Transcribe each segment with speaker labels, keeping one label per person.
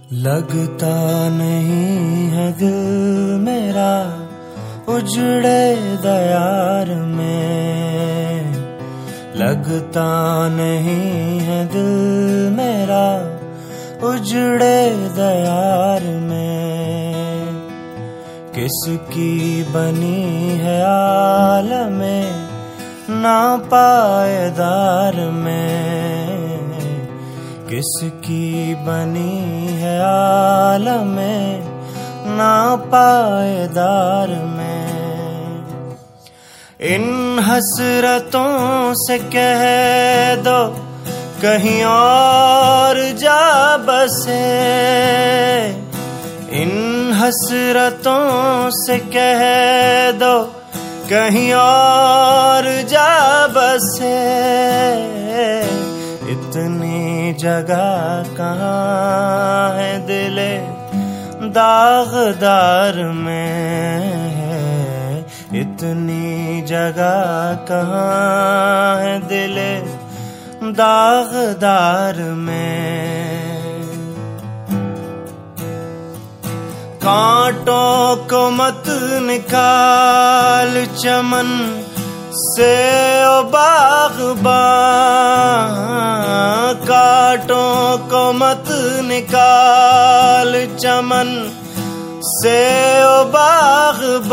Speaker 1: लगता नहीं है दिल मेरा उजड़े दयार में, लगता नहीं है दिल मेरा उजड़े दयार में। किसकी बनी है आलमे नापायदार में, किसकी बनी है आलमे नापायदार में। इन हसरतों से कह दो कहीं और जा बसे, इन हसरतों से कह दो कहीं और जा बसे। इतनी जगह कहाँ है दिले दागदार में, इतनी जगह कहाँ है दिले दागदार में। कांटों को मत निकाल चमन से ओ बाग़बान, कांटों को मत निकाल चमन से ओ बाग़बान।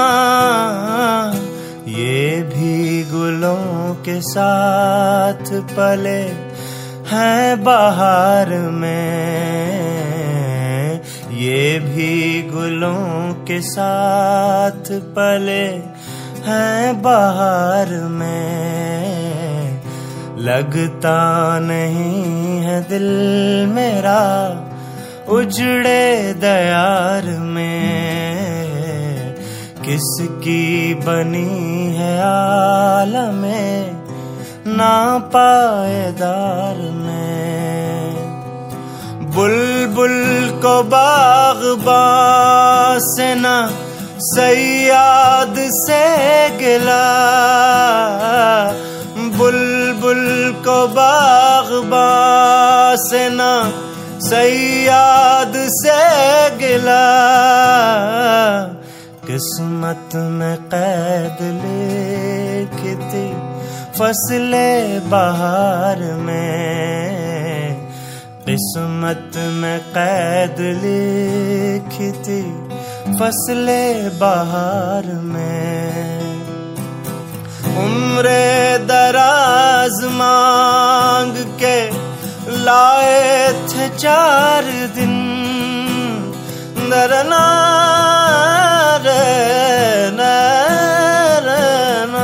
Speaker 1: ये भी गुलों के साथ पले हैं बहार में, ये भी गुलों के साथ पले हैं बहार में। लगता नहीं है दिल मेरा उजड़े दयार में, किसकी बनी है आलमे नापायदार में। बुलबुल को बाग़बां से ना सैयाद से गिला, बुलबुल को बाग़बां से ना सैयाद से गिला। किस्मत में कैद लिखी थी फसले बहार में, किस्मत में कैद लिखी थी फसले बहार में। उम्रे दराज मांग के लाए थे 4 दिन, दरना रहना रहना।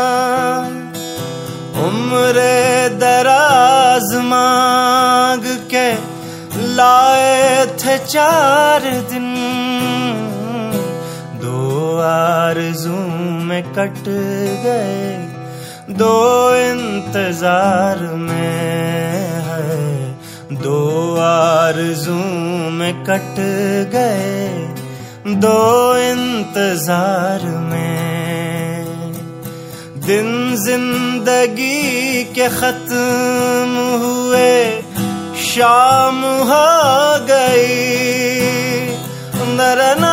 Speaker 1: उम्रे दराज मांग के लाए थे 4 दिन, 2 आरज़ू में कट गए 2 इंतजार में है, 2 आरज़ू में कट गए 2 इंतजार में। दिन जिंदगी के खत्म हुए शाम हो गई, दरना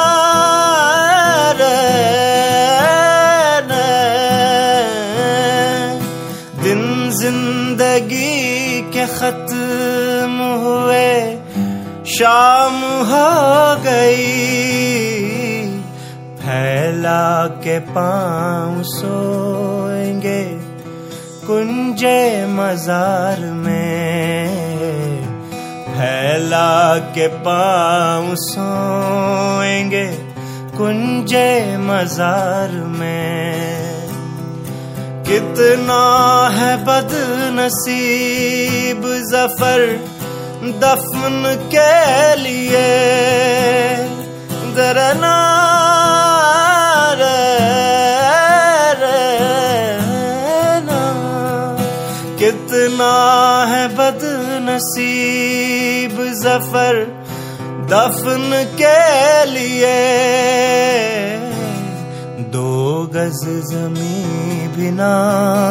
Speaker 1: दिन जिंदगी के खत्म हुए शाम हो गई। फैला के पाँव सोएंगे कुंजे मजार में, फैला के पाँव सोएंगे कुंजे मजार में। कितना है बदनसीब ज़फ़र दफन के लिए, दरना रहना। कितना है बदनसीब ज़फ़र दफन के लिए। 2 गज़ ज़मीं भी ना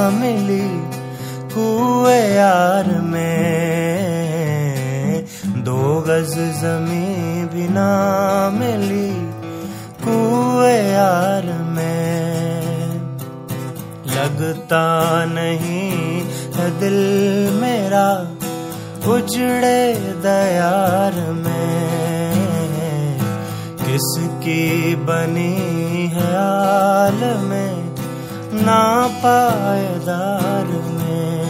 Speaker 1: मिली कुए यार में, दो गज जमीन भी ना मिली कुए यार में। लगता नहीं है दिल मेरा उजड़े दयार में। किसकी बनी है आलमें ना पायदार में।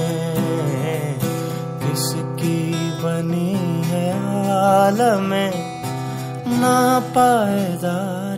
Speaker 1: किसकी बनी है आलमें ना पायदार।